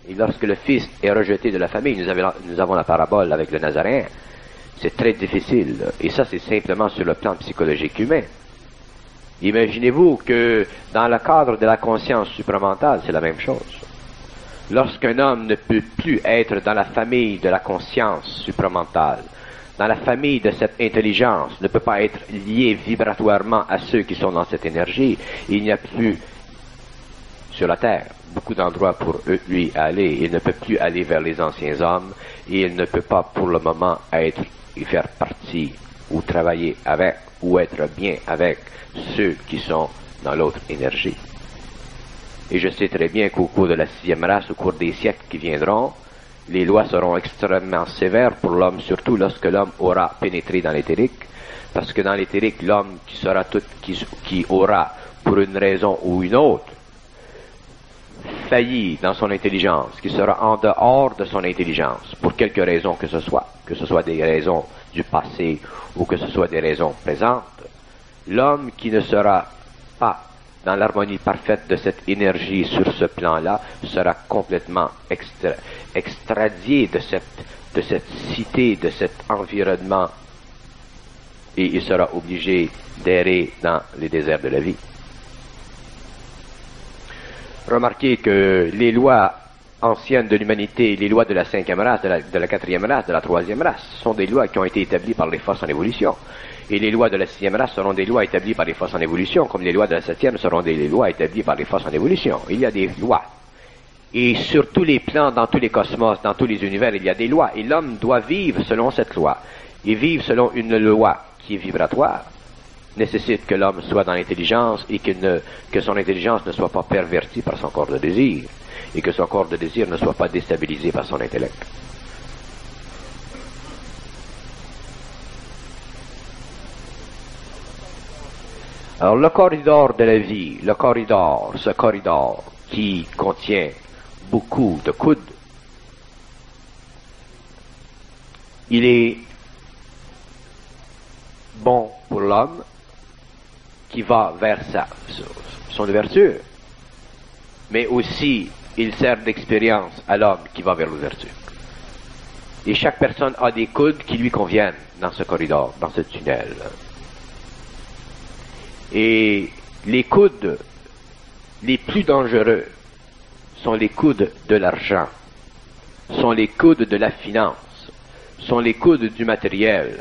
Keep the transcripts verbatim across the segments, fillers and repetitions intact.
Et lorsque le Fils est rejeté de la famille, nous avons, nous avons la parabole avec le Nazaréen, c'est très difficile. Et ça, c'est simplement sur le plan psychologique humain. Imaginez-vous que dans le cadre de la conscience supramentale, c'est la même chose. Lorsqu'un homme ne peut plus être dans la famille de la conscience supramentale, dans la famille de cette intelligence, ne peut pas être lié vibratoirement à ceux qui sont dans cette énergie, il n'y a plus sur la Terre beaucoup d'endroits pour eux, lui aller. Il ne peut plus aller vers les anciens hommes et il ne peut pas pour le moment être et faire partie ou travailler avec ou être bien avec ceux qui sont dans l'autre énergie. Et je sais très bien qu'au cours de la sixième race, au cours des siècles qui viendront, les lois seront extrêmement sévères pour l'homme, surtout lorsque l'homme aura pénétré dans l'éthérique, parce que dans l'éthérique, l'homme qui sera tout, qui, qui aura, pour une raison ou une autre, failli dans son intelligence, qui sera en dehors de son intelligence, pour quelque raison que ce soit, que ce soit des raisons du passé ou que ce soit des raisons présentes, l'homme qui ne sera pas dans l'harmonie parfaite de cette énergie sur ce plan-là sera complètement extra, extradié de cette, de cette cité, de cet environnement, et il sera obligé d'errer dans les déserts de la vie. Remarquez que les lois anciennes de l'humanité, les lois de la cinquième race, de la, de la quatrième race, de la troisième race, sont des lois qui ont été établies par les forces en évolution. Et les lois de la sixième race seront des lois établies par les forces en évolution, comme les lois de la septième seront des lois établies par les forces en évolution. Il y a des lois. Et sur tous les plans, dans tous les cosmos, dans tous les univers, il y a des lois. Et l'homme doit vivre selon cette loi. Et vivre selon une loi qui est vibratoire nécessite que l'homme soit dans l'intelligence et que, ne, que son intelligence ne soit pas pervertie par son corps de désir. Et que son corps de désir ne soit pas déstabilisé par son intellect. Alors le corridor de la vie, le corridor, ce corridor qui contient beaucoup de coudes, il est bon pour l'homme qui va vers sa, son ouverture, mais aussi il sert d'expérience à l'homme qui va vers l'ouverture. Et chaque personne a des coudes qui lui conviennent dans ce corridor, dans ce tunnel. Et les coudes les plus dangereux sont les coudes de l'argent, sont les coudes de la finance, sont les coudes du matériel.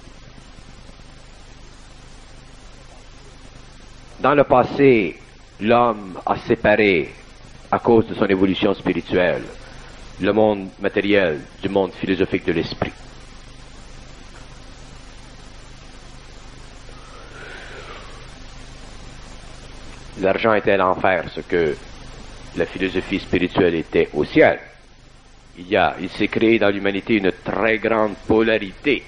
Dans le passé, l'homme a séparé, à cause de son évolution spirituelle, le monde matériel du monde philosophique de l'esprit. L'argent était l'enfer, ce que la philosophie spirituelle était au ciel. Il y a, il s'est créé dans l'humanité une très grande polarité.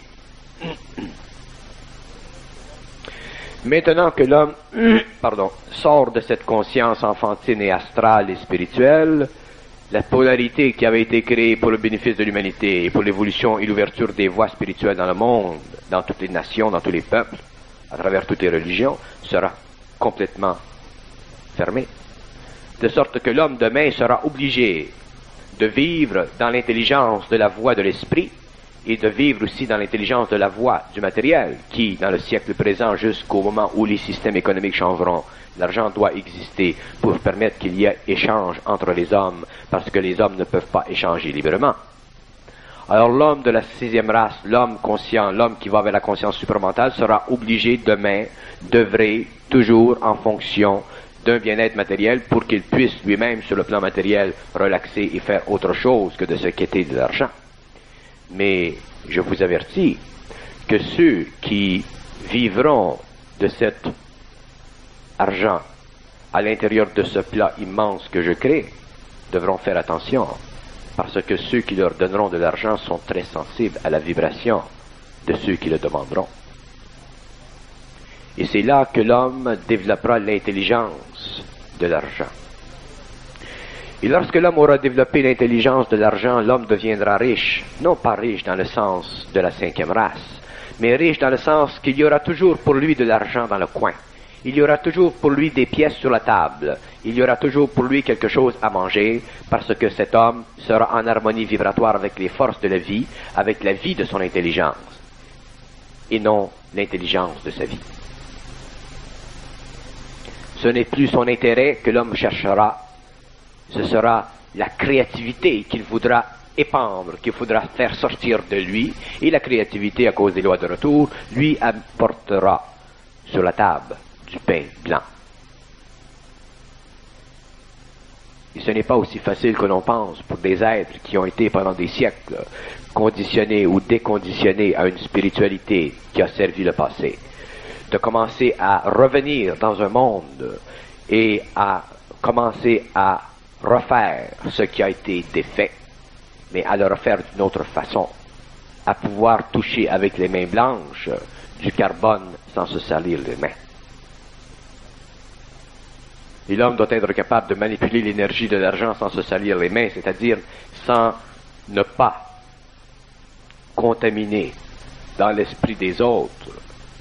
Maintenant que l'homme, pardon, sort de cette conscience enfantine et astrale et spirituelle, la polarité qui avait été créée pour le bénéfice de l'humanité et pour l'évolution et l'ouverture des voies spirituelles dans le monde, dans toutes les nations, dans tous les peuples, à travers toutes les religions, sera complètement fermée. De sorte que l'homme demain sera obligé de vivre dans l'intelligence de la voie de l'esprit et de vivre aussi dans l'intelligence de la voie du matériel qui, dans le siècle présent, jusqu'au moment où les systèmes économiques changeront, l'argent doit exister pour permettre qu'il y ait échange entre les hommes, parce que les hommes ne peuvent pas échanger librement. Alors l'homme de la sixième race, l'homme conscient, l'homme qui va vers la conscience supramentale, sera obligé demain d'œuvrer toujours en fonction d'un bien-être matériel pour qu'il puisse lui-même, sur le plan matériel, relaxer et faire autre chose que de se quitter de l'argent. Mais je vous avertis que ceux qui vivront de cet argent à l'intérieur de ce plat immense que je crée devront faire attention, parce que ceux qui leur donneront de l'argent sont très sensibles à la vibration de ceux qui le demanderont. Et c'est là que l'homme développera l'intelligence de l'argent. Et lorsque l'homme aura développé l'intelligence de l'argent, l'homme deviendra riche, non pas riche dans le sens de la cinquième race, mais riche dans le sens qu'il y aura toujours pour lui de l'argent dans le coin. Il y aura toujours pour lui des pièces sur la table. Il y aura toujours pour lui quelque chose à manger, parce que cet homme sera en harmonie vibratoire avec les forces de la vie, avec la vie de son intelligence, et non l'intelligence de sa vie. Ce n'est plus son intérêt que l'homme cherchera, ce sera la créativité qu'il voudra épandre, qu'il faudra faire sortir de lui, et la créativité, à cause des lois de retour, lui apportera sur la table du pain blanc. Et ce n'est pas aussi facile que l'on pense pour des êtres qui ont été pendant des siècles conditionnés ou déconditionnés à une spiritualité qui a servi le passé, de commencer à revenir dans un monde et à commencer à refaire ce qui a été défait, mais à le refaire d'une autre façon, à pouvoir toucher avec les mains blanches du carbone sans se salir les mains. Et l'homme doit être capable de manipuler l'énergie de l'argent sans se salir les mains, c'est-à-dire sans ne pas contaminer dans l'esprit des autres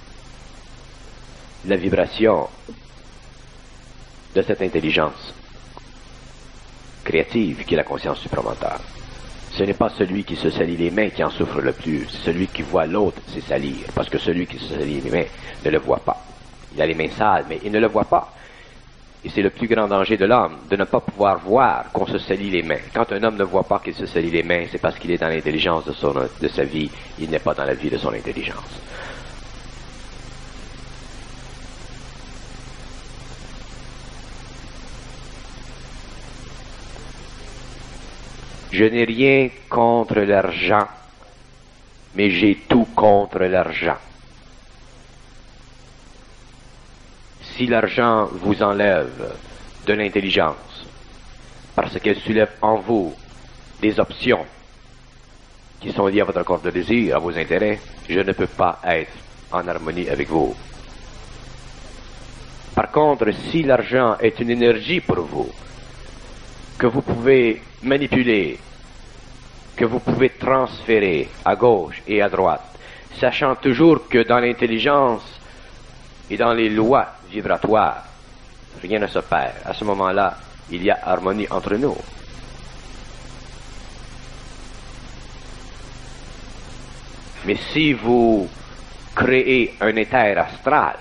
la vibration de cette intelligence créative qui est la conscience supramentale. Ce n'est pas celui qui se salit les mains qui en souffre le plus, c'est celui qui voit l'autre se salir, parce que celui qui se salit les mains ne le voit pas. Il a les mains sales, mais il ne le voit pas. Et c'est le plus grand danger de l'homme, de ne pas pouvoir voir qu'on se salit les mains. Quand un homme ne voit pas qu'il se salit les mains, c'est parce qu'il est dans l'intelligence de, son, de sa vie, il n'est pas dans la vie de son intelligence. Je n'ai rien contre l'argent, mais j'ai tout contre l'argent. Si l'argent vous enlève de l'intelligence, parce qu'elle soulève en vous des options qui sont liées à votre corps de désir, à vos intérêts, je ne peux pas être en harmonie avec vous. Par contre, si l'argent est une énergie pour vous, que vous pouvez manipuler, que vous pouvez transférer à gauche et à droite, sachant toujours que dans l'intelligence et dans les lois vibratoires, rien ne se perd. À ce moment-là, il y a harmonie entre nous. Mais si vous créez un éther astral,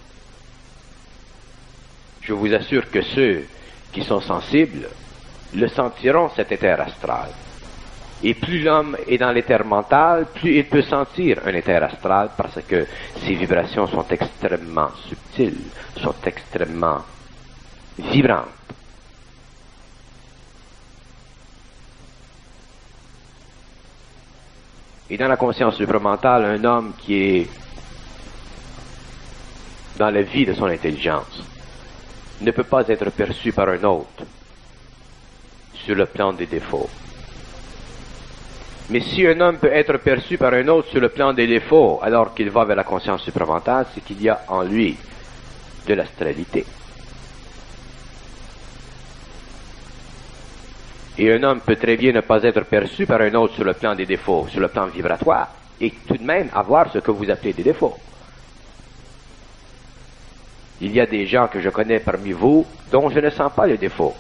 je vous assure que ceux qui sont sensibles le sentiront, cet éther astral. Et plus l'homme est dans l'éther mental, plus il peut sentir un éther astral, parce que ses vibrations sont extrêmement subtiles, sont extrêmement vibrantes. Et dans la conscience supramentale, un homme qui est dans la vie de son intelligence ne peut pas être perçu par un autre sur le plan des défauts. Mais si un homme peut être perçu par un autre sur le plan des défauts, alors qu'il va vers la conscience supramentale, c'est qu'il y a en lui de l'astralité. Et un homme peut très bien ne pas être perçu par un autre sur le plan des défauts, sur le plan vibratoire, et tout de même avoir ce que vous appelez des défauts. Il y a des gens que je connais parmi vous dont je ne sens pas les défauts.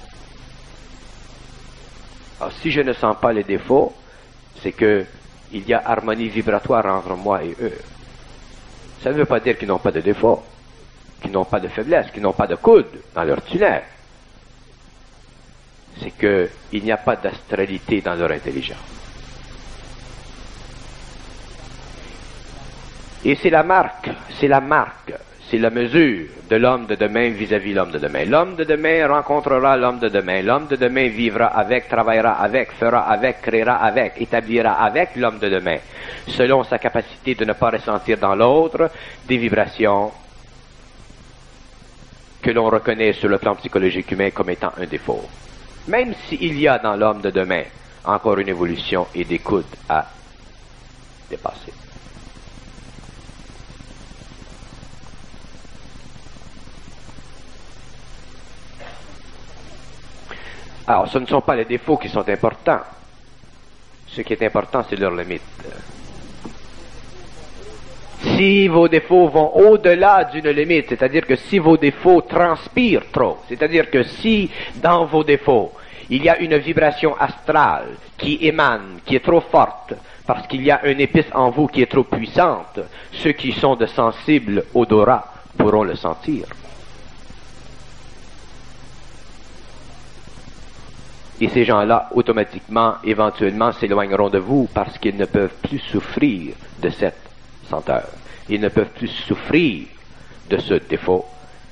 Alors, si je ne sens pas les défauts, c'est que il y a harmonie vibratoire entre moi et eux. Ça ne veut pas dire qu'ils n'ont pas de défauts, qu'ils n'ont pas de faiblesse, qu'ils n'ont pas de coude dans leur tunnel. C'est qu'il n'y a pas d'astralité dans leur intelligence. Et c'est la marque, c'est la marque, c'est la mesure de l'homme de demain vis-à-vis l'homme de demain. L'homme de demain rencontrera l'homme de demain. L'homme de demain vivra avec, travaillera avec, fera avec, créera avec, établira avec l'homme de demain, selon sa capacité de ne pas ressentir dans l'autre des vibrations que l'on reconnaît sur le plan psychologique humain comme étant un défaut. Même s'il y a dans l'homme de demain encore une évolution et des coudes à dépasser. Alors, ce ne sont pas les défauts qui sont importants. Ce qui est important, c'est leurs limites. Si vos défauts vont au-delà d'une limite, c'est-à-dire que si vos défauts transpirent trop, c'est-à-dire que si dans vos défauts, il y a une vibration astrale qui émane, qui est trop forte, parce qu'il y a une épice en vous qui est trop puissante, ceux qui sont de sensibles odorat pourront le sentir. Et ces gens-là, automatiquement, éventuellement, s'éloigneront de vous parce qu'ils ne peuvent plus souffrir de cette senteur. Ils ne peuvent plus souffrir de ce défaut.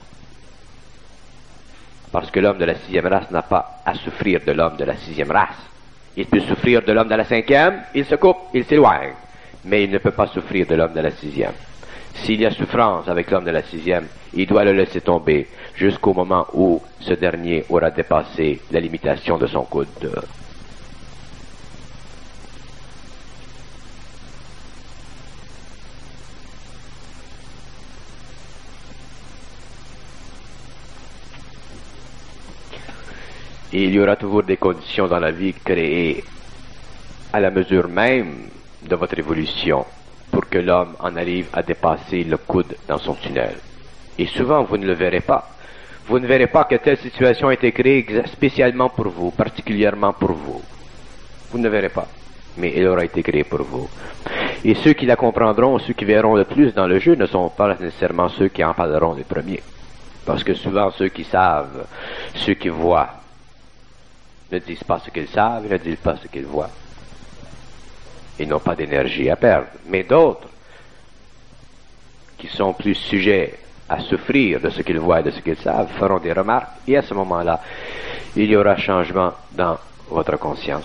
Parce que l'homme de la sixième race n'a pas à souffrir de l'homme de la sixième race. Il peut souffrir de l'homme de la cinquième, il se coupe, il s'éloigne. Mais il ne peut pas souffrir de l'homme de la sixième. S'il y a souffrance avec l'homme de la sixième, il doit le laisser tomber jusqu'au moment où ce dernier aura dépassé la limitation de son coude. Et il y aura toujours des conditions dans la vie créées à la mesure même de votre évolution pour que l'homme en arrive à dépasser le coude dans son tunnel. Et souvent, vous ne le verrez pas. Vous ne verrez pas que telle situation a été créée spécialement pour vous, particulièrement pour vous. Vous ne le verrez pas. Mais elle aura été créée pour vous. Et ceux qui la comprendront, ceux qui verront le plus dans le jeu, ne sont pas nécessairement ceux qui en parleront les premiers. Parce que souvent, ceux qui savent, ceux qui voient, ne disent pas ce qu'ils savent, ils ne disent pas ce qu'ils voient. Ils n'ont pas d'énergie à perdre. Mais d'autres, qui sont plus sujets à souffrir de ce qu'ils voient et de ce qu'ils savent, feront des remarques, et à ce moment-là, il y aura changement dans votre conscience.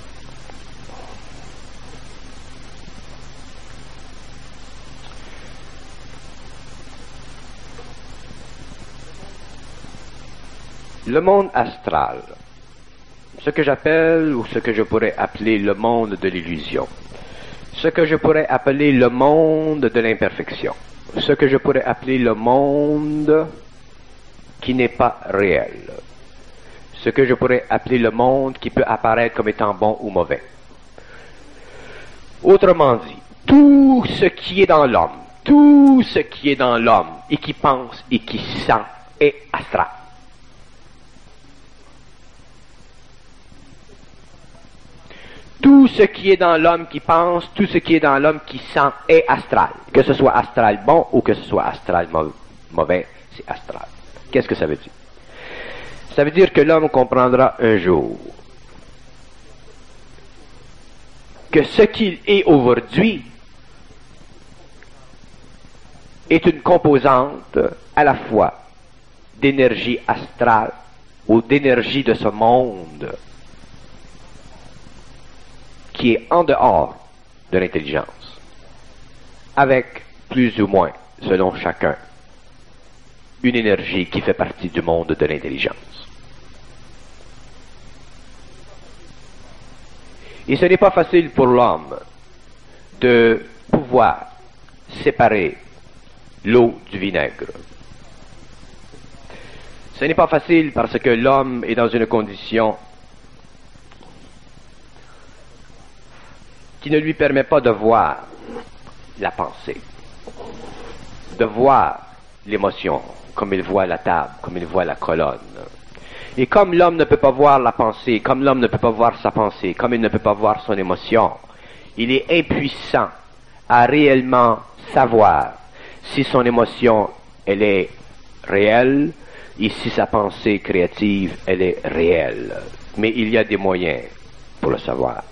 Le monde astral, ce que j'appelle, ou ce que je pourrais appeler le monde de l'illusion, ce que je pourrais appeler le monde de l'imperfection, ce que je pourrais appeler le monde qui n'est pas réel, ce que je pourrais appeler le monde qui peut apparaître comme étant bon ou mauvais. Autrement dit, tout ce qui est dans l'homme, tout ce qui est dans l'homme et qui pense et qui sent est astral. Tout ce qui est dans l'homme qui pense, tout ce qui est dans l'homme qui sent est astral. Que ce soit astral bon ou que ce soit astral mauvais, c'est astral. Qu'est-ce que ça veut dire? Ça veut dire que l'homme comprendra un jour que ce qu'il est aujourd'hui est une composante à la fois d'énergie astrale ou d'énergie de ce monde qui est en dehors de l'intelligence, avec plus ou moins, selon chacun, une énergie qui fait partie du monde de l'intelligence. Et ce n'est pas facile pour l'homme de pouvoir séparer l'eau du vinaigre. Ce n'est pas facile parce que l'homme est dans une condition qui ne lui permet pas de voir la pensée, de voir l'émotion, comme il voit la table, comme il voit la colonne. Et comme l'homme ne peut pas voir la pensée, comme l'homme ne peut pas voir sa pensée, comme il ne peut pas voir son émotion, il est impuissant à réellement savoir si son émotion, elle est réelle, et si sa pensée créative, elle est réelle. Mais il y a des moyens pour le savoir.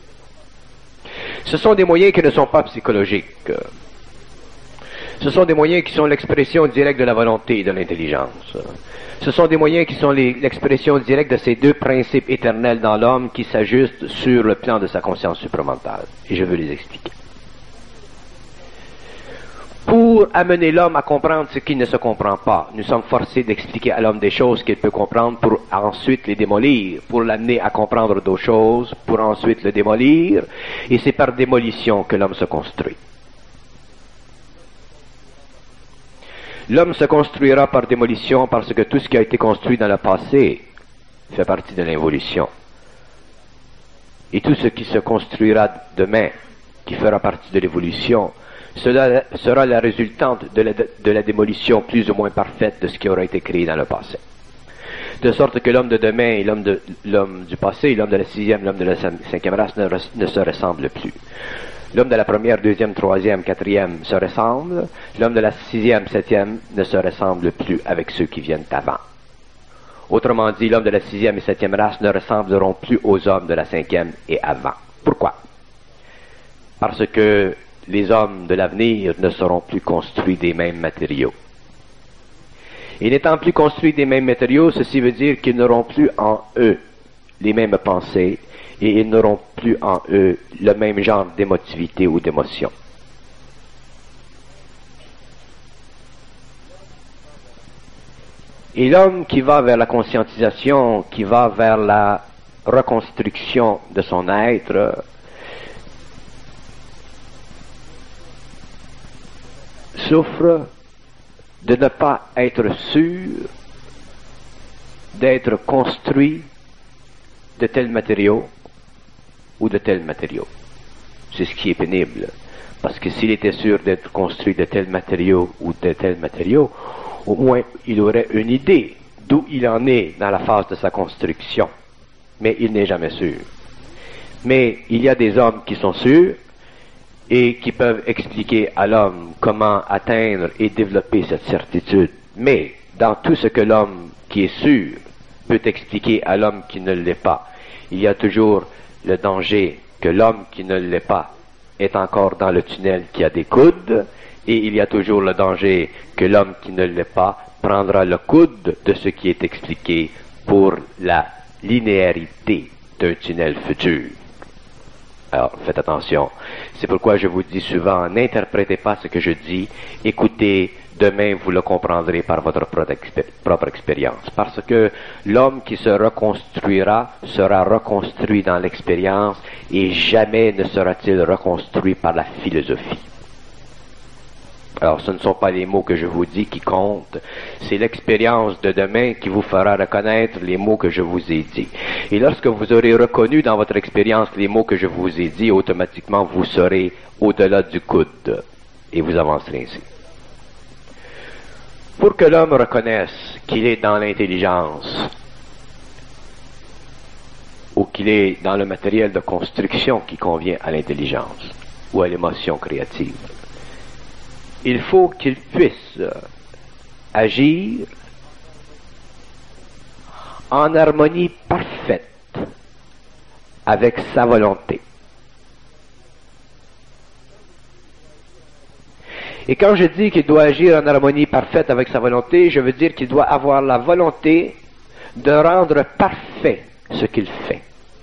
Ce sont des moyens qui ne sont pas psychologiques. Ce sont des moyens qui sont l'expression directe de la volonté et de l'intelligence. Ce sont des moyens qui sont les, l'expression directe de ces deux principes éternels dans l'homme qui s'ajustent sur le plan de sa conscience supramentale. Et je veux les expliquer. Pour amener l'homme à comprendre ce qu'il ne se comprend pas, nous sommes forcés d'expliquer à l'homme des choses qu'il peut comprendre pour ensuite les démolir, pour l'amener à comprendre d'autres choses, pour ensuite le démolir, et c'est par démolition que l'homme se construit. L'homme se construira par démolition parce que tout ce qui a été construit dans le passé fait partie de l'involution. Et tout ce qui se construira demain, qui fera partie de l'évolution, Cela sera la résultante de la, de la démolition plus ou moins parfaite de ce qui aura été créé dans le passé. De sorte que l'homme de demain et l'homme de l'homme du passé, l'homme de la sixième, l'homme de la cinquième race ne, ne se ressemblent plus. L'homme de la première, deuxième, troisième, quatrième se ressemble. L'homme de la sixième, septième ne se ressemble plus avec ceux qui viennent avant. Autrement dit, l'homme de la sixième et septième race ne ressembleront plus aux hommes de la cinquième et avant. Pourquoi? Parce que les hommes de l'avenir ne seront plus construits des mêmes matériaux. Et n'étant plus construits des mêmes matériaux, ceci veut dire qu'ils n'auront plus en eux les mêmes pensées et ils n'auront plus en eux le même genre d'émotivité ou d'émotion. Et l'homme qui va vers la conscientisation, qui va vers la reconstruction de son être, souffre de ne pas être sûr d'être construit de tels matériaux ou de tels matériaux. C'est ce qui est pénible. Parce que s'il était sûr d'être construit de tels matériaux ou de tels matériaux, au moins il aurait une idée d'où il en est dans la phase de sa construction. Mais il n'est jamais sûr. Mais il y a des hommes qui sont sûrs et qui peuvent expliquer à l'homme comment atteindre et développer cette certitude. Mais dans tout ce que l'homme qui est sûr peut expliquer à l'homme qui ne l'est pas, il y a toujours le danger que l'homme qui ne l'est pas est encore dans le tunnel qui a des coudes, et il y a toujours le danger que l'homme qui ne l'est pas prendra le coude de ce qui est expliqué pour la linéarité d'un tunnel futur. Alors, faites attention. C'est pourquoi je vous dis souvent, n'interprétez pas ce que je dis, écoutez, demain vous le comprendrez par votre propre expérience. Parce que l'homme qui se reconstruira sera reconstruit dans l'expérience et jamais ne sera-t-il reconstruit par la philosophie. Alors, ce ne sont pas les mots que je vous dis qui comptent, c'est l'expérience de demain qui vous fera reconnaître les mots que je vous ai dit. Et lorsque vous aurez reconnu dans votre expérience les mots que je vous ai dit, automatiquement vous serez au-delà du coude et vous avancerez ainsi. Pour que l'homme reconnaisse qu'il est dans l'intelligence ou qu'il est dans le matériel de construction qui convient à l'intelligence ou à l'émotion créative, il faut qu'il puisse agir en harmonie parfaite avec sa volonté. Et quand je dis qu'il doit agir en harmonie parfaite avec sa volonté, je veux dire qu'il doit avoir la volonté de rendre parfait ce qu'il fait.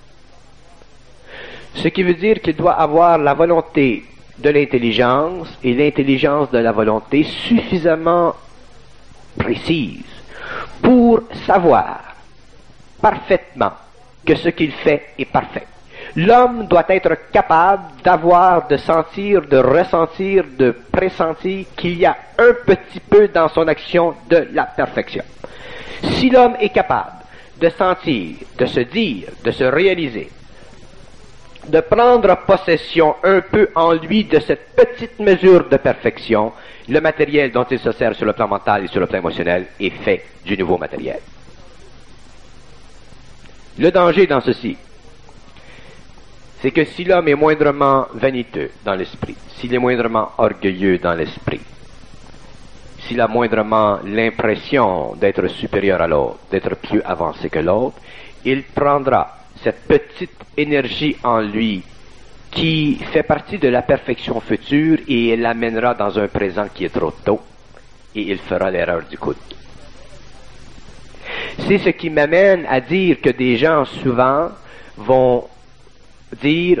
Ce qui veut dire qu'il doit avoir la volonté de l'intelligence et l'intelligence de la volonté suffisamment précise pour savoir parfaitement que ce qu'il fait est parfait. L'homme doit être capable d'avoir, de sentir, de ressentir, de pressentir qu'il y a un petit peu dans son action de la perfection. Si l'homme est capable de sentir, de se dire, de se réaliser, de prendre possession un peu en lui de cette petite mesure de perfection, le matériel dont il se sert sur le plan mental et sur le plan émotionnel est fait du nouveau matériel. Le danger dans ceci, c'est que si l'homme est moindrement vaniteux dans l'esprit, s'il est moindrement orgueilleux dans l'esprit, s'il a moindrement l'impression d'être supérieur à l'autre, d'être plus avancé que l'autre, il prendra cette petite énergie en lui qui fait partie de la perfection future et il l'amènera dans un présent qui est trop tôt et il fera l'erreur du coude. C'est ce qui m'amène à dire que des gens souvent vont dire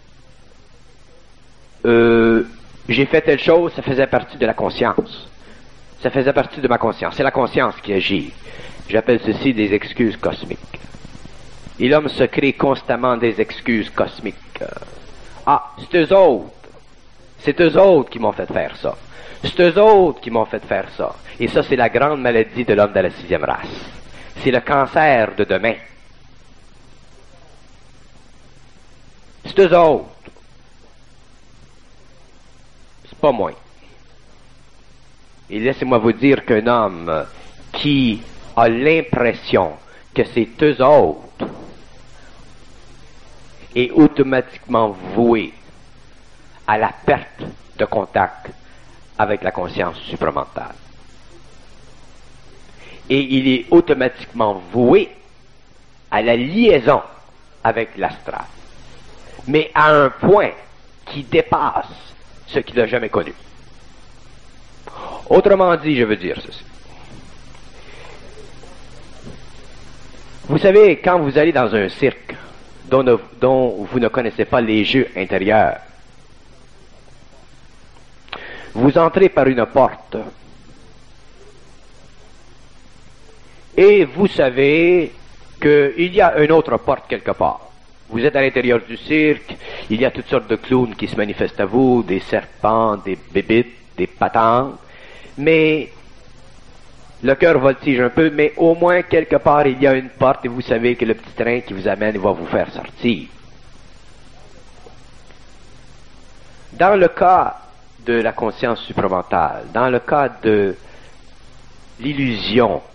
euh, j'ai fait telle chose, ça faisait partie de la conscience. Ça faisait partie de ma conscience. C'est la conscience qui agit. J'appelle ceci des excuses cosmiques. Et l'homme se crée constamment des excuses cosmiques. Ah, c'est eux autres. C'est eux autres qui m'ont fait faire ça. C'est eux autres qui m'ont fait faire ça. Et ça, c'est la grande maladie de l'homme de la sixième race. C'est le cancer de demain. C'est eux autres. C'est pas moins. Et laissez-moi vous dire qu'un homme qui a l'impression que c'est eux autres est automatiquement voué à la perte de contact avec la conscience supramentale. Et il est automatiquement voué à la liaison avec l'astral, mais à un point qui dépasse ce qu'il n'a jamais connu. Autrement dit, je veux dire ceci. Vous savez, quand vous allez dans un cirque dont, ne, dont vous ne connaissez pas les jeux intérieurs, vous entrez par une porte et vous savez qu'il y a une autre porte quelque part. Vous êtes à l'intérieur du cirque, il y a toutes sortes de clowns qui se manifestent à vous, des serpents, des bébites, des patentes, mais le cœur voltige un peu, mais au moins quelque part il y a une porte et vous savez que le petit train qui vous amène va vous faire sortir. Dans le cas de la conscience supramentale, dans le cas de l'illusion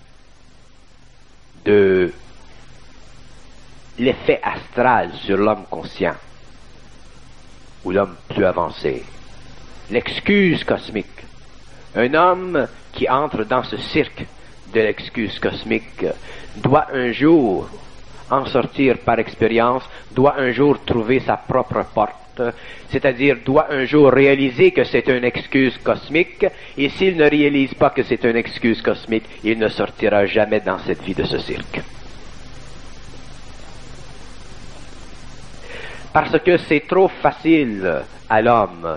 de l'effet astral sur l'homme conscient ou l'homme plus avancé, l'excuse cosmique, un homme qui entre dans ce cirque de l'excuse cosmique doit un jour en sortir par expérience, doit un jour trouver sa propre porte, c'est-à-dire doit un jour réaliser que c'est une excuse cosmique, et s'il ne réalise pas que c'est une excuse cosmique, il ne sortira jamais dans cette vie de ce cirque. Parce que c'est trop facile à l'homme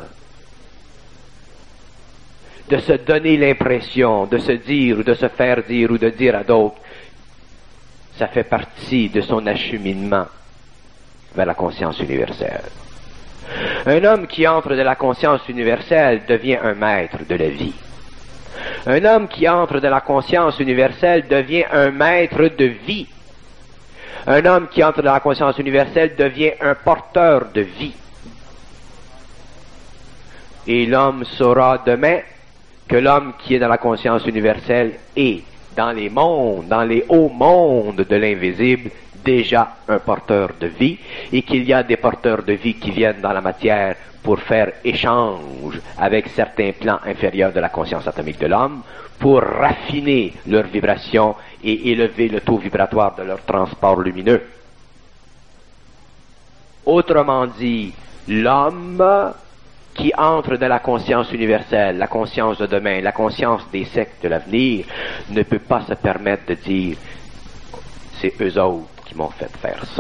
de se donner l'impression, de se dire ou de se faire dire ou de dire à d'autres, ça fait partie de son acheminement vers la conscience universelle. Un homme qui entre de la conscience universelle devient un maître de la vie. Un homme qui entre de la conscience universelle devient un maître de vie. Un homme qui entre dans la conscience universelle devient un porteur de vie. Et l'homme saura demain que l'homme qui est dans la conscience universelle est, dans les mondes, dans les hauts mondes de l'invisible, déjà un porteur de vie, et qu'il y a des porteurs de vie qui viennent dans la matière pour faire échange avec certains plans inférieurs de la conscience atomique de l'homme, pour raffiner leurs vibrations et élever le taux vibratoire de leur transport lumineux. Autrement dit, l'homme qui entre dans la conscience universelle, la conscience de demain, la conscience des siècles de l'avenir, ne peut pas se permettre de dire « c'est eux autres qui m'ont fait faire ça ».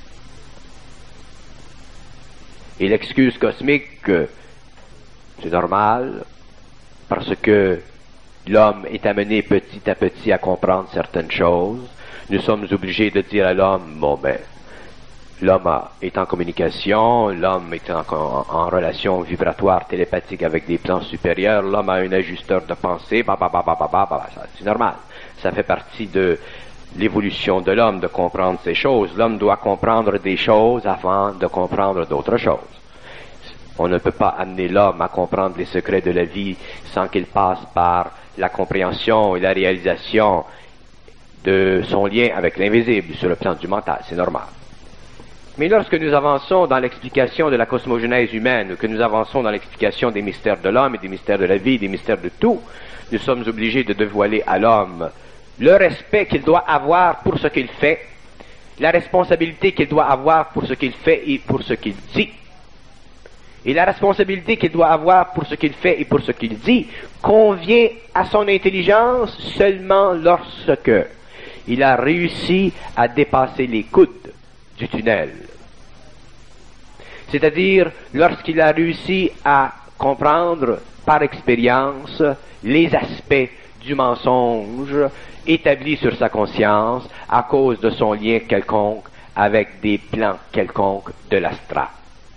Et l'excuse cosmique, c'est normal, parce que l'homme est amené petit à petit à comprendre certaines choses. Nous sommes obligés de dire à l'homme, bon ben, l'homme est en communication, l'homme est en, en, en relation vibratoire télépathique avec des plans supérieurs, l'homme a un ajusteur de pensée, bah, bah, bah, bah, bah, bah, bah, ça, c'est normal. Ça fait partie de l'évolution de l'homme de comprendre ces choses. L'homme doit comprendre des choses avant de comprendre d'autres choses. On ne peut pas amener l'homme à comprendre les secrets de la vie sans qu'il passe par la compréhension et la réalisation de son lien avec l'invisible sur le plan du mental. C'est normal. Mais lorsque nous avançons dans l'explication de la cosmogénèse humaine, ou que nous avançons dans l'explication des mystères de l'homme et des mystères de la vie, des mystères de tout, nous sommes obligés de dévoiler à l'homme le respect qu'il doit avoir pour ce qu'il fait, la responsabilité qu'il doit avoir pour ce qu'il fait et pour ce qu'il dit. Et la responsabilité qu'il doit avoir pour ce qu'il fait et pour ce qu'il dit convient à son intelligence seulement lorsque il a réussi à dépasser les coudes du tunnel. C'est-à-dire lorsqu'il a réussi à comprendre par expérience les aspects du mensonge établi sur sa conscience à cause de son lien quelconque avec des plans quelconques de l'astral.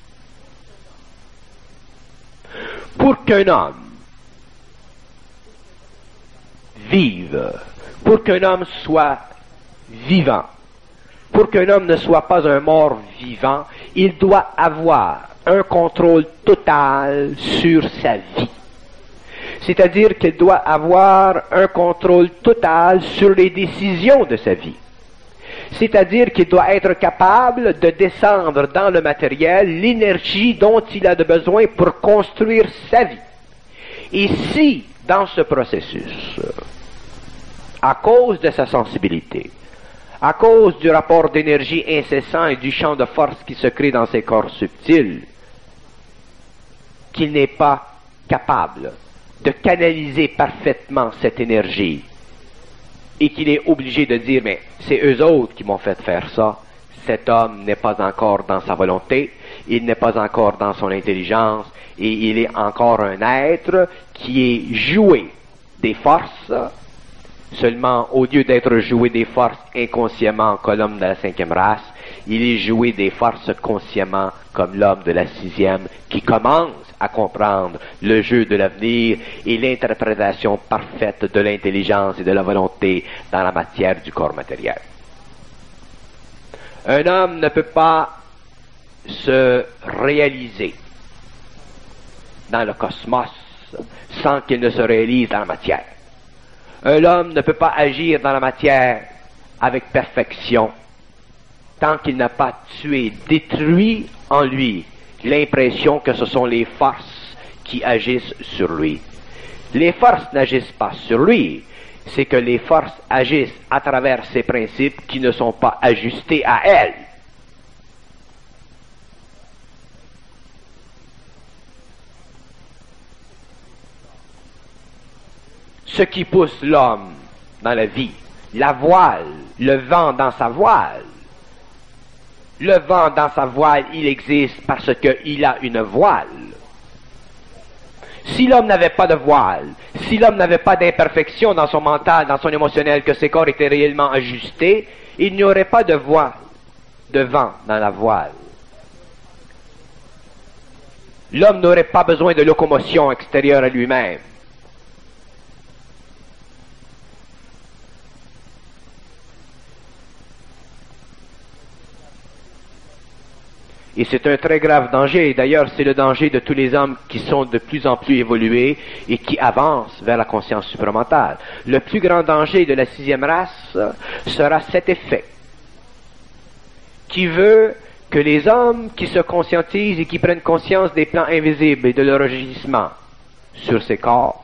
Pour qu'un homme vive, pour qu'un homme soit vivant, pour qu'un homme ne soit pas un mort vivant, il doit avoir un contrôle total sur sa vie. C'est-à-dire qu'il doit avoir un contrôle total sur les décisions de sa vie. C'est-à-dire qu'il doit être capable de descendre dans le matériel l'énergie dont il a besoin pour construire sa vie. Et si, dans ce processus, à cause de sa sensibilité, à cause du rapport d'énergie incessant et du champ de force qui se crée dans ses corps subtils, qu'il n'est pas capable de canaliser parfaitement cette énergie, et qu'il est obligé de dire, mais c'est eux autres qui m'ont fait faire ça. Cet homme n'est pas encore dans sa volonté, il n'est pas encore dans son intelligence, et il est encore un être qui est joué des forces, seulement au lieu d'être joué des forces inconsciemment comme l'homme de la cinquième race, il est joué des forces consciemment comme l'homme de la sixième qui commence à comprendre le jeu de l'avenir et l'interprétation parfaite de l'intelligence et de la volonté dans la matière du corps matériel. Un homme ne peut pas se réaliser dans le cosmos sans qu'il ne se réalise dans la matière. Un homme ne peut pas agir dans la matière avec perfection tant qu'il n'a pas tué, détruit en lui l'impression que ce sont les forces qui agissent sur lui. Les forces n'agissent pas sur lui, c'est que les forces agissent à travers ces principes qui ne sont pas ajustés à elles. Ce qui pousse l'homme dans la vie, la voile, le vent dans sa voile. Le vent dans sa voile, il existe parce qu'il a une voile. Si l'homme n'avait pas de voile, si l'homme n'avait pas d'imperfection dans son mental, dans son émotionnel, que ses corps étaient réellement ajustés, il n'y aurait pas de voile, de vent dans la voile. L'homme n'aurait pas besoin de locomotion extérieure à lui-même. Et c'est un très grave danger. D'ailleurs, c'est le danger de tous les hommes qui sont de plus en plus évolués et qui avancent vers la conscience supramentale. Le plus grand danger de la sixième race sera cet effet qui veut que les hommes qui se conscientisent et qui prennent conscience des plans invisibles et de leur agissement sur ces corps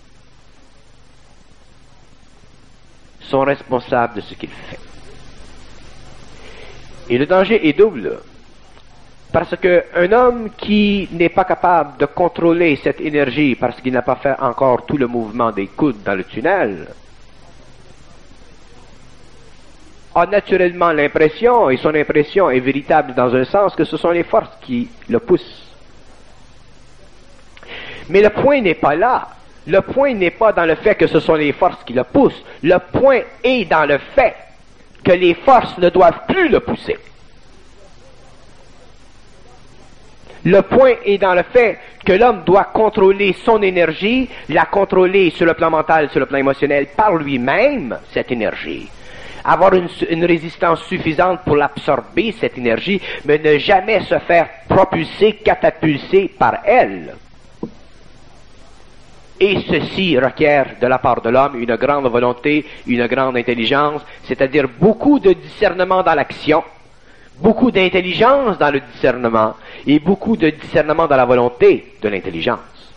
sont responsables de ce qu'ils font. Et le danger est double. Parce qu'un homme qui n'est pas capable de contrôler cette énergie parce qu'il n'a pas fait encore tout le mouvement des coudes dans le tunnel, a naturellement l'impression, et son impression est véritable dans un sens, que ce sont les forces qui le poussent. Mais le point n'est pas là. Le point n'est pas dans le fait que ce sont les forces qui le poussent. Le point est dans le fait que les forces ne doivent plus le pousser. Le point est dans le fait que l'homme doit contrôler son énergie, la contrôler sur le plan mental, sur le plan émotionnel, par lui-même, cette énergie. Avoir une, une résistance suffisante pour l'absorber, cette énergie, mais ne jamais se faire propulser, catapulser par elle. Et ceci requiert de la part de l'homme une grande volonté, une grande intelligence, c'est-à-dire beaucoup de discernement dans l'action, beaucoup d'intelligence dans le discernement et beaucoup de discernement dans la volonté de l'intelligence.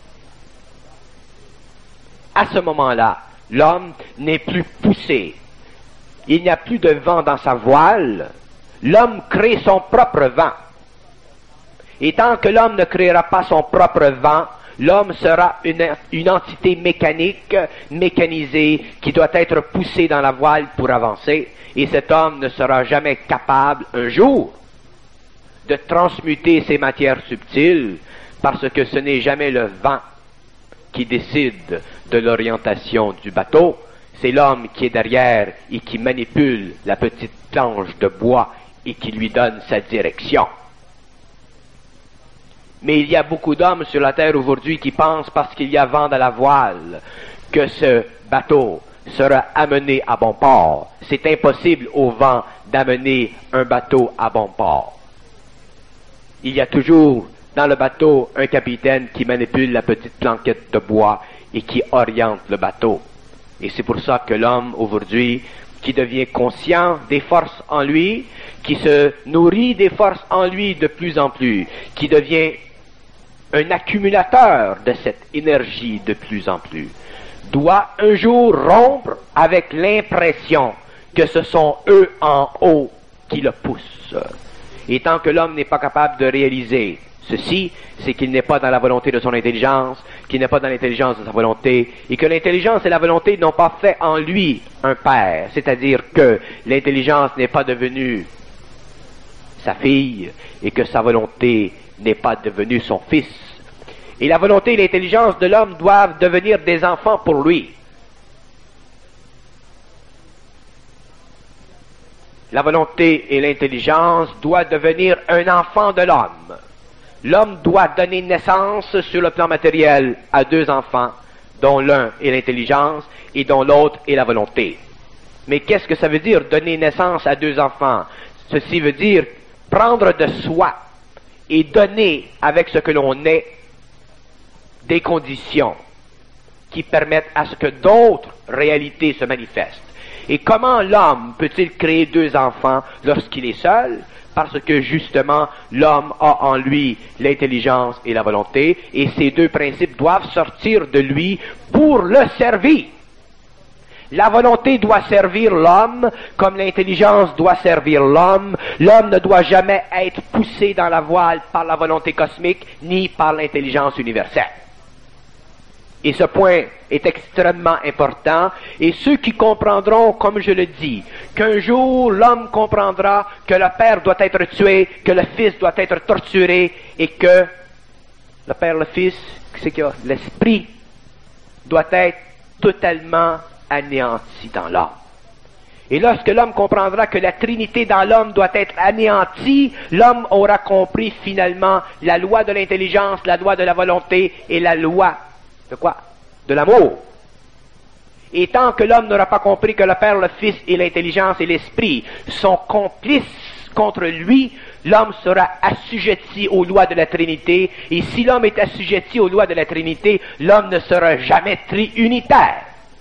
À ce moment-là, l'homme n'est plus poussé. Il n'y a plus de vent dans sa voile. L'homme crée son propre vent. Et tant que l'homme ne créera pas son propre vent, l'homme sera une, une entité mécanique, mécanisée, qui doit être poussée dans la voile pour avancer. Et cet homme ne sera jamais capable, un jour, de transmuter ces matières subtiles, parce que ce n'est jamais le vent qui décide de l'orientation du bateau, c'est l'homme qui est derrière et qui manipule la petite planche de bois et qui lui donne sa direction. Mais il y a beaucoup d'hommes sur la terre aujourd'hui qui pensent, parce qu'il y a vent dans la voile, que ce bateau sera amené à bon port. C'est impossible au vent d'amener un bateau à bon port. Il y a toujours dans le bateau un capitaine qui manipule la petite planquette de bois et qui oriente le bateau. Et c'est pour ça que l'homme, aujourd'hui, qui devient conscient des forces en lui, qui se nourrit des forces en lui de plus en plus, qui devient un accumulateur de cette énergie de plus en plus, doit un jour rompre avec l'impression que ce sont eux en haut qui le poussent. Et tant que l'homme n'est pas capable de réaliser ceci, c'est qu'il n'est pas dans la volonté de son intelligence, qu'il n'est pas dans l'intelligence de sa volonté, et que l'intelligence et la volonté n'ont pas fait en lui un père, c'est-à-dire que l'intelligence n'est pas devenue sa fille, et que sa volonté n'est pas devenue son fils. Et la volonté et l'intelligence de l'homme doivent devenir des enfants pour lui. La volonté et l'intelligence doivent devenir un enfant de l'homme. L'homme doit donner naissance sur le plan matériel à deux enfants, dont l'un est l'intelligence et dont l'autre est la volonté. Mais qu'est-ce que ça veut dire donner naissance à deux enfants? Ceci veut dire prendre de soi et donner avec ce que l'on est des conditions qui permettent à ce que d'autres réalités se manifestent. Et comment l'homme peut-il créer deux enfants lorsqu'il est seul? Parce que justement, l'homme a en lui l'intelligence et la volonté, et ces deux principes doivent sortir de lui pour le servir. La volonté doit servir l'homme comme l'intelligence doit servir l'homme. L'homme ne doit jamais être poussé dans la voile par la volonté cosmique ni par l'intelligence universelle. Et ce point est extrêmement important, et ceux qui comprendront, comme je le dis, qu'un jour l'homme comprendra que le Père doit être tué, que le Fils doit être torturé, et que le Père, le Fils, c'est qu'il y a l'Esprit doit être totalement anéanti dans l'homme. Et lorsque l'homme comprendra que la Trinité dans l'homme doit être anéantie, l'homme aura compris finalement la loi de l'intelligence, la loi de la volonté et la loi de quoi? De l'amour. Et tant que l'homme n'aura pas compris que le Père, le Fils et l'intelligence et l'Esprit sont complices contre lui, l'homme sera assujetti aux lois de la Trinité. Et si l'homme est assujetti aux lois de la Trinité, l'homme ne sera jamais triunitaire.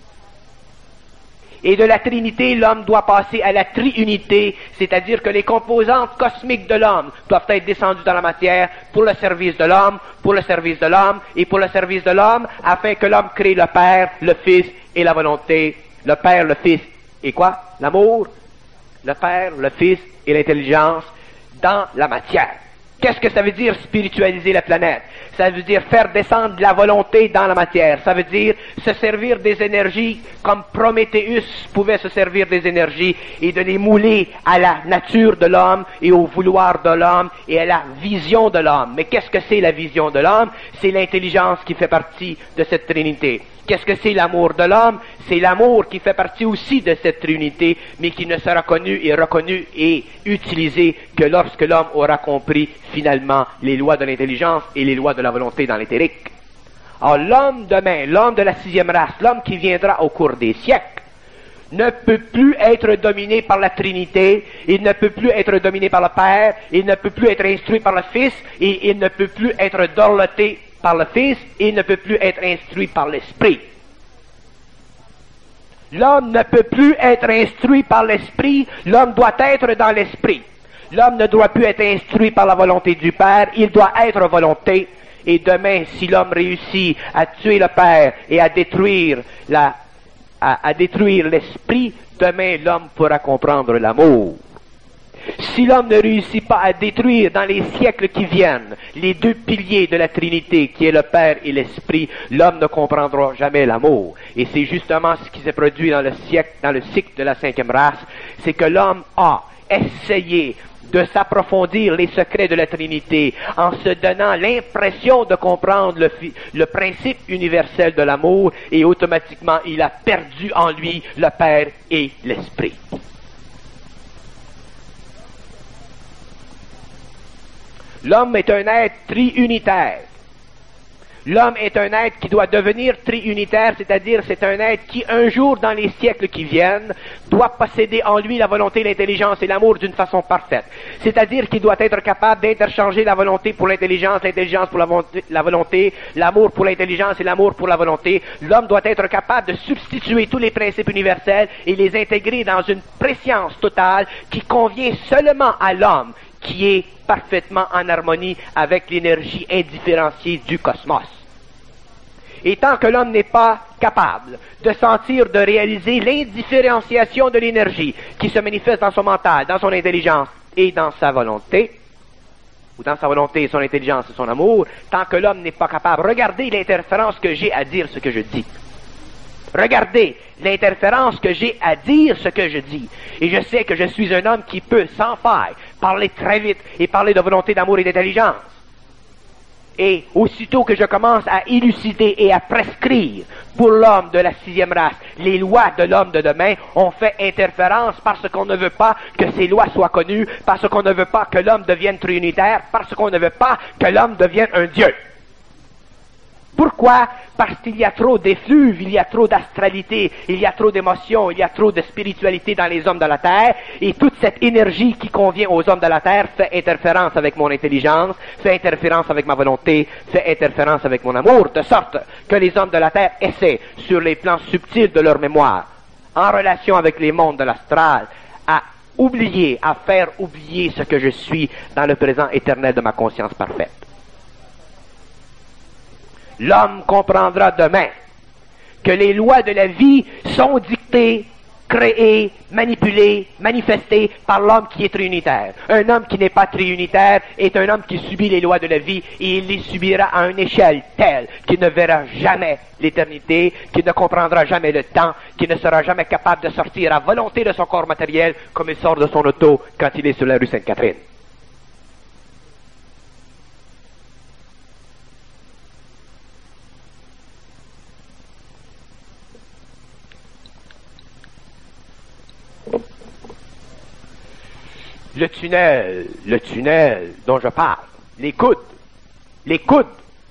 Et de la Trinité, l'homme doit passer à la triunité, c'est-à-dire que les composantes cosmiques de l'homme doivent être descendues dans la matière pour le service de l'homme, pour le service de l'homme et pour le service de l'homme, afin que l'homme crée le Père, le Fils et la volonté. Le Père, le Fils et quoi? L'amour. Le Père, le Fils et l'intelligence dans la matière. Qu'est-ce que ça veut dire spiritualiser la planète? Ça veut dire faire descendre la volonté dans la matière. Ça veut dire se servir des énergies comme Prométhéeus pouvait se servir des énergies et de les mouler à la nature de l'homme et au vouloir de l'homme et à la vision de l'homme. Mais qu'est-ce que c'est la vision de l'homme? C'est l'intelligence qui fait partie de cette Trinité. Qu'est-ce que c'est l'amour de l'homme? C'est l'amour qui fait partie aussi de cette Trinité, mais qui ne sera connu et reconnu et utilisé que lorsque l'homme aura compris finalement les lois de l'intelligence et les lois de la volonté dans l'éthérique. Alors l'homme demain, l'homme de la sixième race, l'homme qui viendra au cours des siècles, ne peut plus être dominé par la Trinité, il ne peut plus être dominé par le Père, il ne peut plus être instruit par le Fils, et il ne peut plus être dorloté par le Fils, et il ne peut plus être instruit par l'Esprit. L'homme ne peut plus être instruit par l'Esprit, l'homme doit être dans l'Esprit. L'homme ne doit plus être instruit par la volonté du Père, il doit être volonté. Et demain, si l'homme réussit à tuer le Père et à détruire la, à, à détruire l'Esprit, demain l'homme pourra comprendre l'amour. Si l'homme ne réussit pas à détruire dans les siècles qui viennent les deux piliers de la Trinité, qui est le Père et l'Esprit, l'homme ne comprendra jamais l'amour. Et c'est justement ce qui s'est produit dans le siècle, dans le cycle de la cinquième race, c'est que l'homme a essayé de s'approfondir les secrets de la Trinité en se donnant l'impression de comprendre le, le principe universel de l'amour, et automatiquement il a perdu en lui le Père et l'Esprit. L'homme est un être triunitaire. L'homme est un être qui doit devenir triunitaire, c'est-à-dire c'est un être qui, un jour dans les siècles qui viennent, doit posséder en lui la volonté, l'intelligence et l'amour d'une façon parfaite. C'est-à-dire qu'il doit être capable d'interchanger la volonté pour l'intelligence, l'intelligence pour la volonté, la volonté, l'amour pour l'intelligence et l'amour pour la volonté. L'homme doit être capable de substituer tous les principes universels et les intégrer dans une préscience totale qui convient seulement à l'homme, qui est parfaitement en harmonie avec l'énergie indifférenciée du cosmos. Et tant que l'homme n'est pas capable de sentir, de réaliser l'indifférenciation de l'énergie qui se manifeste dans son mental, dans son intelligence et dans sa volonté, ou dans sa volonté, son intelligence et son amour, tant que l'homme n'est pas capable, regardez l'interférence que j'ai à dire ce que je dis. Regardez l'interférence que j'ai à dire ce que je dis. Et je sais que je suis un homme qui peut, sans faille, parler très vite et parler de volonté, d'amour et d'intelligence. Et aussitôt que je commence à élucider et à prescrire pour l'homme de la sixième race les lois de l'homme de demain, on fait interférence parce qu'on ne veut pas que ces lois soient connues, parce qu'on ne veut pas que l'homme devienne trinitaire, parce qu'on ne veut pas que l'homme devienne un dieu. Pourquoi? Parce qu'il y a trop d'effluves, il y a trop d'astralité, il y a trop d'émotions, il y a trop de spiritualité dans les hommes de la Terre, et toute cette énergie qui convient aux hommes de la Terre fait interférence avec mon intelligence, fait interférence avec ma volonté, fait interférence avec mon amour, de sorte que les hommes de la Terre essaient, sur les plans subtils de leur mémoire, en relation avec les mondes de l'astral, à oublier, à faire oublier ce que je suis dans le présent éternel de ma conscience parfaite. L'homme comprendra demain que les lois de la vie sont dictées, créées, manipulées, manifestées par l'homme qui est triunitaire. Un homme qui n'est pas triunitaire est un homme qui subit les lois de la vie et il les subira à une échelle telle qu'il ne verra jamais l'éternité, qu'il ne comprendra jamais le temps, qu'il ne sera jamais capable de sortir à volonté de son corps matériel comme il sort de son auto quand il est sur la rue Sainte-Catherine. Le tunnel, le tunnel dont je parle, les coudes, les coudes.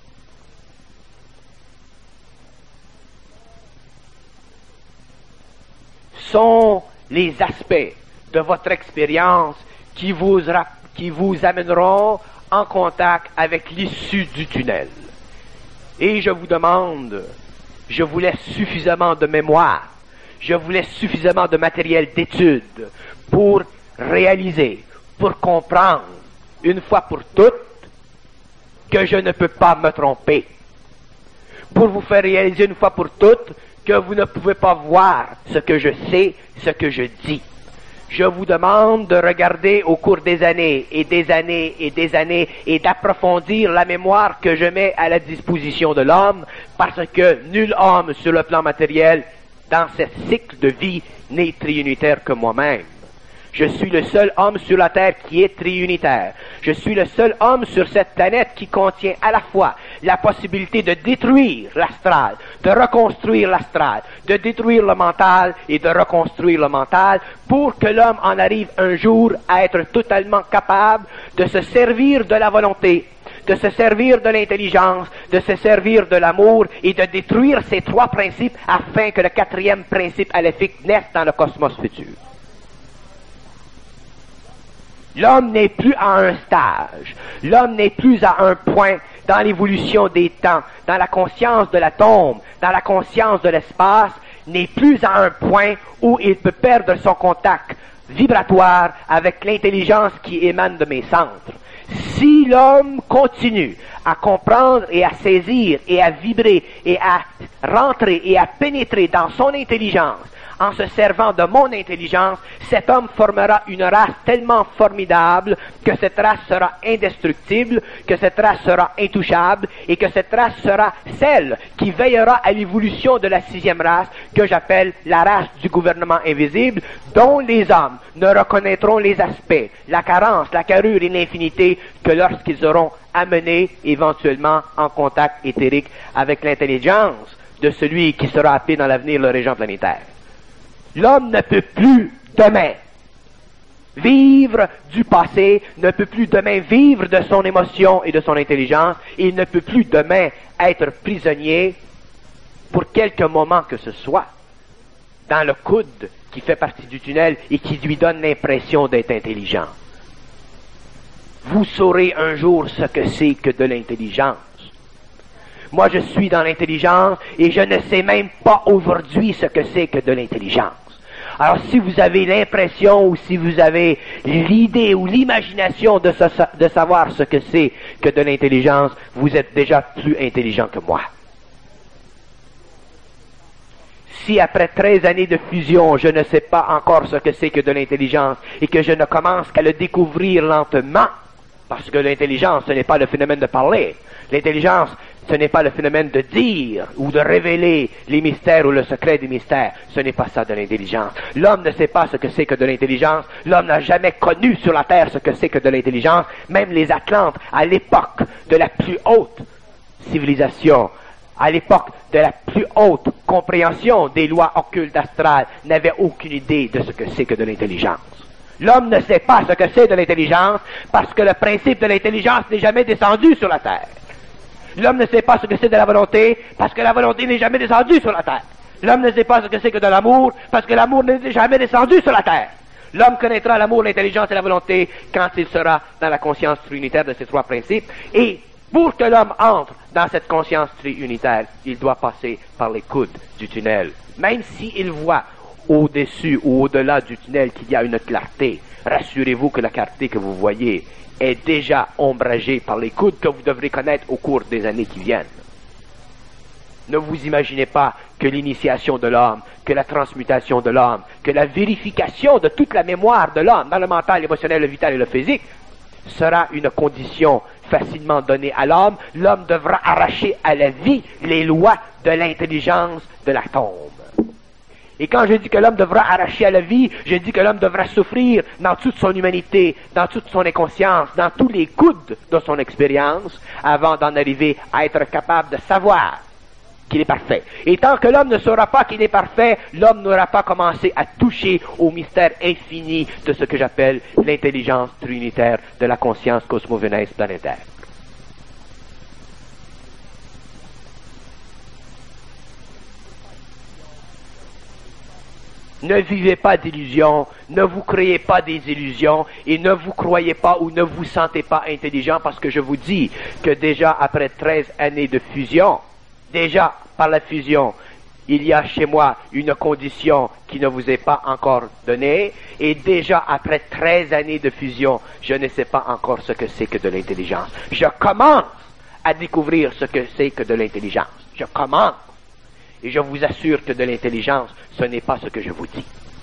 Sont les aspects de votre expérience qui vous, qui vous amèneront en contact avec l'issue du tunnel. Et je vous demande, je vous laisse suffisamment de mémoire, je vous laisse suffisamment de matériel d'étude pour réaliser, pour comprendre, une fois pour toutes, que je ne peux pas me tromper. Pour vous faire réaliser une fois pour toutes que vous ne pouvez pas voir ce que je sais, ce que je dis. Je vous demande de regarder au cours des années et des années et des années et d'approfondir la mémoire que je mets à la disposition de l'homme, parce que nul homme sur le plan matériel, dans ce cycle de vie, n'est triunitaire que moi-même. Je suis le seul homme sur la Terre qui est triunitaire. Je suis le seul homme sur cette planète qui contient à la fois la possibilité de détruire l'astral, de reconstruire l'astral, de détruire le mental et de reconstruire le mental pour que l'homme en arrive un jour à être totalement capable de se servir de la volonté, de se servir de l'intelligence, de se servir de l'amour et de détruire ces trois principes afin que le quatrième principe aléfique naisse dans le cosmos futur. L'homme n'est plus à un stage, l'homme n'est plus à un point dans l'évolution des temps, dans la conscience de l'atome, dans la conscience de l'espace, n'est plus à un point où il peut perdre son contact vibratoire avec l'intelligence qui émane de mes centres. Si l'homme continue à comprendre et à saisir et à vibrer et à rentrer et à pénétrer dans son intelligence, en se servant de mon intelligence, cet homme formera une race tellement formidable que cette race sera indestructible, que cette race sera intouchable et que cette race sera celle qui veillera à l'évolution de la sixième race que j'appelle la race du gouvernement invisible, dont les hommes ne reconnaîtront les aspects, la carence, la carrure et l'infinité que lorsqu'ils auront amené éventuellement en contact éthérique avec l'intelligence de celui qui sera appelé dans l'avenir le régent planétaire. L'homme ne peut plus demain vivre du passé, ne peut plus demain vivre de son émotion et de son intelligence, il ne peut plus demain être prisonnier pour quelques moments que ce soit dans le coude qui fait partie du tunnel et qui lui donne l'impression d'être intelligent. Vous saurez un jour ce que c'est que de l'intelligence. Moi, je suis dans l'intelligence et je ne sais même pas aujourd'hui ce que c'est que de l'intelligence. Alors, si vous avez l'impression ou si vous avez l'idée ou l'imagination de, sa- de savoir ce que c'est que de l'intelligence, vous êtes déjà plus intelligent que moi. Si après treize années de fusion, je ne sais pas encore ce que c'est que de l'intelligence et que je ne commence qu'à le découvrir lentement, parce que l'intelligence, ce n'est pas le phénomène de parler. L'intelligence, ce n'est pas le phénomène de dire ou de révéler les mystères ou le secret des mystères. Ce n'est pas ça de l'intelligence. L'homme ne sait pas ce que c'est que de l'intelligence. L'homme n'a jamais connu sur la terre ce que c'est que de l'intelligence. Même les Atlantes, à l'époque de la plus haute civilisation, à l'époque de la plus haute compréhension des lois occultes astrales, n'avaient aucune idée de ce que c'est que de l'intelligence. L'homme ne sait pas ce que c'est de l'intelligence parce que le principe de l'intelligence n'est jamais descendu sur la terre. L'homme ne sait pas ce que c'est de la volonté parce que la volonté n'est jamais descendue sur la terre. L'homme ne sait pas ce que c'est que de l'amour parce que l'amour n'est jamais descendu sur la terre. L'homme connaîtra l'amour, l'intelligence et la volonté quand il sera dans la conscience trinitaire de ces trois principes. Et pour que l'homme entre dans cette conscience triunitaire, il doit passer par les coudes du tunnel. Même s'il voit au-dessus ou au-delà du tunnel qu'il y a une clarté, rassurez-vous que la clarté que vous voyez est déjà ombragée par les coudes que vous devrez connaître au cours des années qui viennent. Ne vous imaginez pas que l'initiation de l'homme, que la transmutation de l'homme, que la vérification de toute la mémoire de l'homme dans le mental, l'émotionnel, le vital et le physique sera une condition facilement donnée à l'homme. L'homme devra arracher à la vie les lois de l'intelligence de l'atome. Et quand je dis que l'homme devra arracher à la vie, je dis que l'homme devra souffrir dans toute son humanité, dans toute son inconscience, dans tous les coudes de son expérience, avant d'en arriver à être capable de savoir qu'il est parfait. Et tant que l'homme ne saura pas qu'il est parfait, l'homme n'aura pas commencé à toucher au mystère infini de ce que j'appelle l'intelligence trinitaire de la conscience cosmovénèse planétaire. Ne vivez pas d'illusions, ne vous créez pas des illusions et ne vous croyez pas ou ne vous sentez pas intelligent parce que je vous dis que déjà après treize années de fusion, déjà par la fusion, il y a chez moi une condition qui ne vous est pas encore donnée et déjà après treize années de fusion, je ne sais pas encore ce que c'est que de l'intelligence. Je commence à découvrir ce que c'est que de l'intelligence. Je commence. Et je vous assure que de l'intelligence, ce n'est pas ce que je vous dis.